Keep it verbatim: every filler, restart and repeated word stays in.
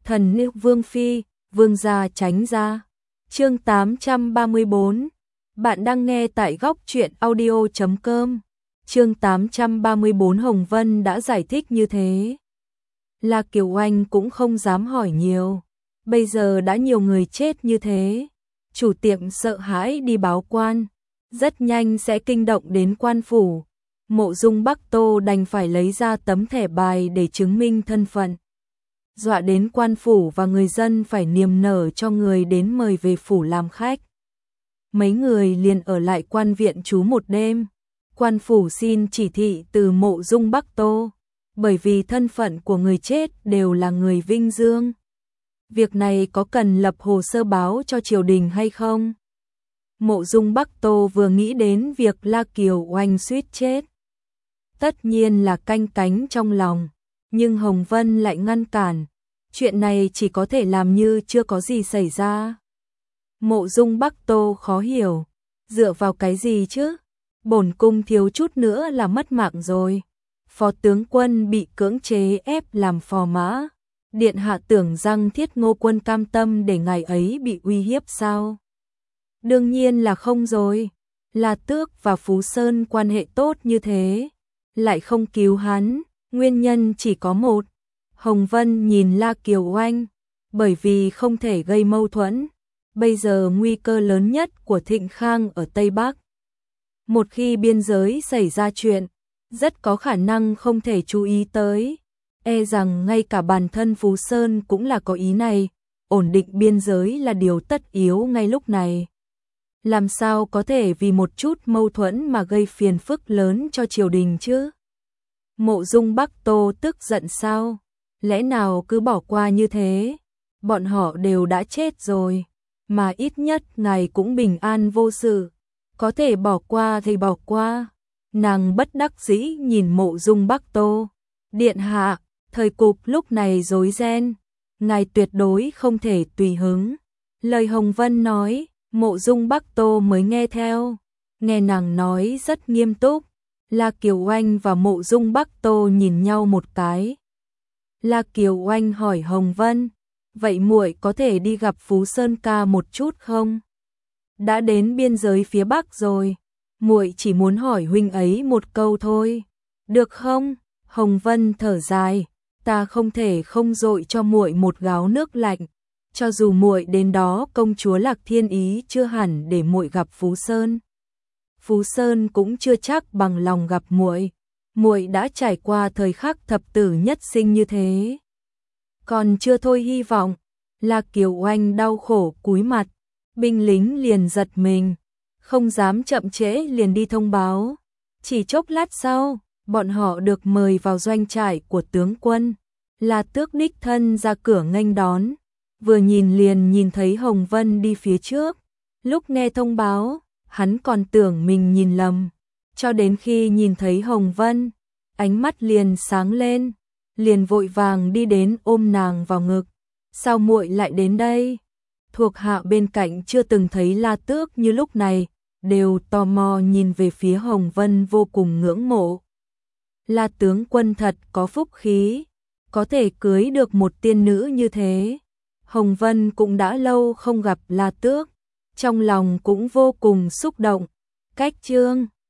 Thần nữ Vương Phi, Vương gia tránh ra. Chương tám trăm ba mươi bốn. Bạn đang nghe tại góc truyện audio chấm com. Chương tám trăm ba mươi bốn. Hồng Vân đã giải thích như thế. La Kiều Oanh cũng không dám hỏi nhiều. Bây giờ đã nhiều người chết như thế. Chủ tiệm sợ hãi đi báo quan. Rất nhanh sẽ kinh động đến quan phủ. Mộ Dung Bắc Tô đành phải lấy ra tấm thẻ bài để chứng minh thân phận. Dọa đến quan phủ và người dân phải niềm nở cho người đến mời về phủ làm khách. Mấy người liền ở lại quan viện trú một đêm. Quan phủ xin chỉ thị từ Mộ Dung Bắc Tô, bởi vì thân phận của người chết đều là người Vinh Dương. Việc này có cần lập hồ sơ báo cho triều đình hay không? Mộ Dung Bắc Tô vừa nghĩ đến việc La Kiều Oanh suýt chết, tất nhiên là canh cánh trong lòng, nhưng Hồng Vân lại ngăn cản, chuyện này chỉ có thể làm như chưa có gì xảy ra. Mộ Dung Bắc Tô khó hiểu, dựa vào cái gì chứ? Bổn cung thiếu chút nữa là mất mạng rồi. Phó tướng quân bị cưỡng chế ép làm phò mã. Điện hạ tưởng rằng Thiết Ngô Quân cam tâm để ngài ấy bị uy hiếp sao? Đương nhiên là không rồi. La Tước và Phú Sơn quan hệ tốt như thế, lại không cứu hắn, nguyên nhân chỉ có một. Hồng Vân nhìn La Kiều Oanh, bởi vì không thể gây mâu thuẫn. Bây giờ nguy cơ lớn nhất của Thịnh Khang ở Tây Bắc. Một khi biên giới xảy ra chuyện, rất có khả năng không thể chú ý tới. E rằng ngay cả bản thân Phú Sơn cũng là có ý này, ổn định biên giới là điều tất yếu ngay lúc này. Làm sao có thể vì một chút mâu thuẫn mà gây phiền phức lớn cho triều đình chứ? Mộ Dung Bắc Tô tức giận sao? Lẽ nào cứ bỏ qua như thế? Bọn họ đều đã chết rồi, mà ít nhất ngài cũng bình an vô sự. Có thể bỏ qua thì bỏ qua. Nàng bất đắc dĩ nhìn Mộ Dung Bắc Tô. Điện hạ, thời cục lúc này rối ren, ngài tuyệt đối không thể tùy hứng. Lời Hồng Vân nói, Mộ Dung Bắc Tô mới nghe theo. Nghe nàng nói rất nghiêm túc. La Kiều Oanh và Mộ Dung Bắc Tô nhìn nhau một cái. La Kiều Oanh hỏi Hồng Vân, vậy muội có thể đi gặp Phú Sơn ca một chút không? Đã đến biên giới phía Bắc rồi, muội chỉ muốn hỏi huynh ấy một câu thôi. Được không? Hồng Vân thở dài, ta không thể không dội cho muội một gáo nước lạnh. Cho dù muội đến đó công chúa Lạc Thiên Ý chưa hẳn để muội gặp Phú Sơn. Phú Sơn cũng chưa chắc bằng lòng gặp muội. Muội đã trải qua thời khắc thập tử nhất sinh như thế, còn chưa thôi hy vọng. La Kiều Oanh đau khổ cúi mặt, binh lính liền giật mình, không dám chậm trễ liền đi thông báo. Chỉ chốc lát sau, bọn họ được mời vào doanh trại của tướng quân. La Tước đích thân ra cửa nghênh đón, vừa nhìn liền nhìn thấy Hồng Vân đi phía trước. Lúc nghe thông báo, hắn còn tưởng mình nhìn lầm, cho đến khi nhìn thấy Hồng Vân, ánh mắt liền sáng lên, liền vội vàng đi đến ôm nàng vào ngực. Sao muội lại đến đây? Thuộc hạ bên cạnh chưa từng thấy La Tước như lúc này, đều tò mò nhìn về phía Hồng Vân vô cùng ngưỡng mộ. La tướng quân thật có phúc khí, có thể cưới được một tiên nữ như thế. Hồng Vân cũng đã lâu không gặp La Tước, trong lòng cũng vô cùng xúc động. Cách chương